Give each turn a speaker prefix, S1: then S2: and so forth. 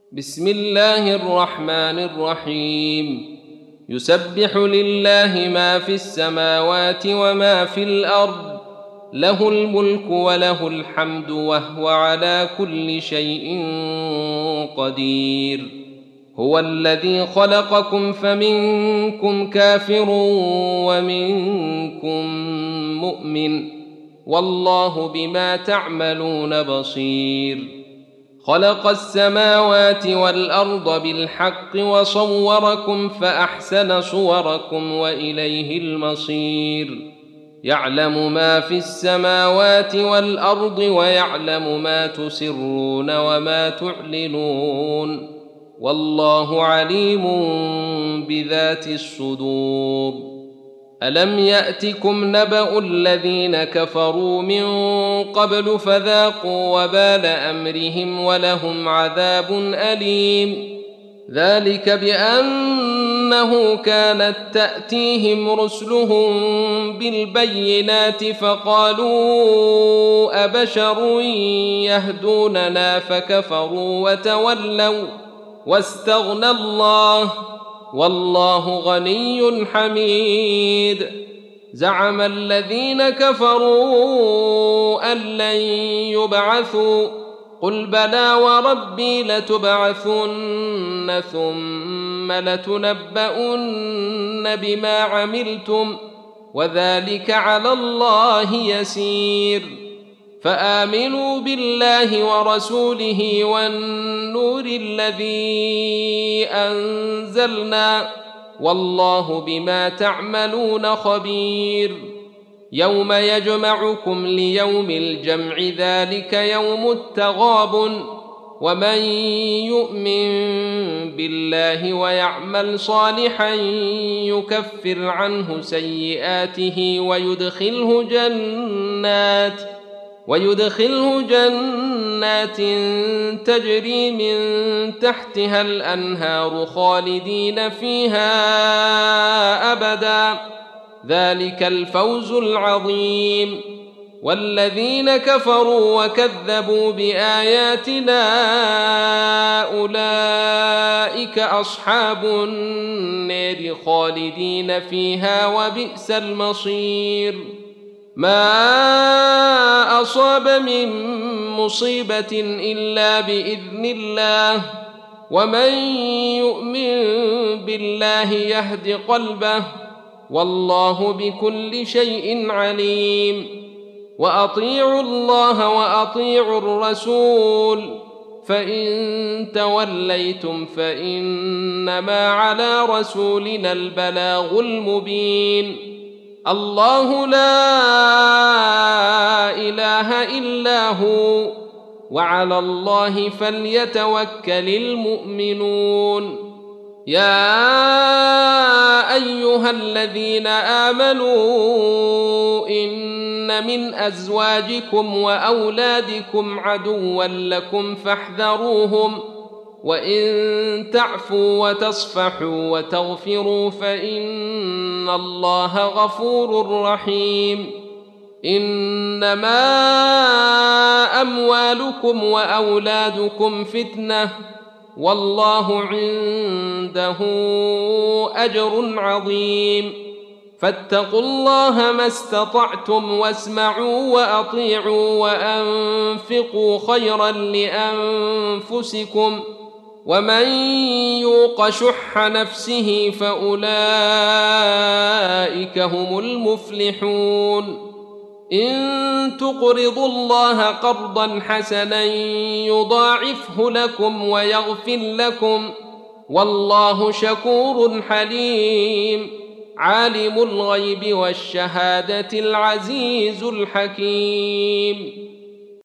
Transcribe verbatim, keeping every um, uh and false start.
S1: بسم الله الرحمن الرحيم يسبح لله ما في السماوات وما في الأرض له الملك وله الحمد وهو على كل شيء قدير هو الذي خلقكم فمنكم كافر ومنكم مؤمن والله بما تعملون بصير خلق السماوات والأرض بالحق وصوركم فأحسن صوركم وإليه المصير يعلم ما في السماوات والأرض ويعلم ما تسرون وما تعلنون والله عليم بذات الصدور ألم يأتكم نبأ الذين كفروا من قبل فذاقوا وبال أمرهم ولهم عذاب أليم ذلك بأنه كانت تأتيهم رسلهم بالبينات فقالوا أبشر يهدوننا فكفروا وتولوا واستغنى الله والله غني حميد زعم الذين كفروا أن لن يبعثوا قل بلى وربي لتبعثن ثم لتنبؤن بما عملتم وذلك على الله يسير فآمنوا بالله ورسوله والنور الذي أنزلنا والله بما تعملون خبير يوم يجمعكم ليوم الجمع ذلك يوم التغابن ومن يؤمن بالله ويعمل صالحا يكفر عنه سيئاته ويدخله جنات ويدخله جنات تجري من تحتها الأنهار خالدين فيها أبدا ذلك الفوز العظيم والذين كفروا وكذبوا بآياتنا أولئك أصحاب النار خالدين فيها وبئس المصير ما أصاب من مصيبة إلا بإذن الله ومن يؤمن بالله يهد قلبه والله بكل شيء عليم وأطيعوا الله وأطيعوا الرسول فإن توليتم فإنما على رسولنا البلاغ المبين الله لا إله إلا هو وعلى الله فليتوكل المؤمنون يا أيها الذين آمنوا إن من أزواجكم وأولادكم عدوا لكم فاحذروهم وإن تعفوا وتصفحوا وتغفروا فإن الله غفور رحيم إنما أموالكم وأولادكم فتنة والله عنده أجر عظيم فاتقوا الله ما استطعتم واسمعوا وأطيعوا وأنفقوا خيرا لأنفسكم ومن يوق شح نفسه فأولئك هم المفلحون إن تقرضوا الله قرضا حسنا يضاعفه لكم ويغفر لكم والله شكور حليم عالم الغيب والشهادة العزيز الحكيم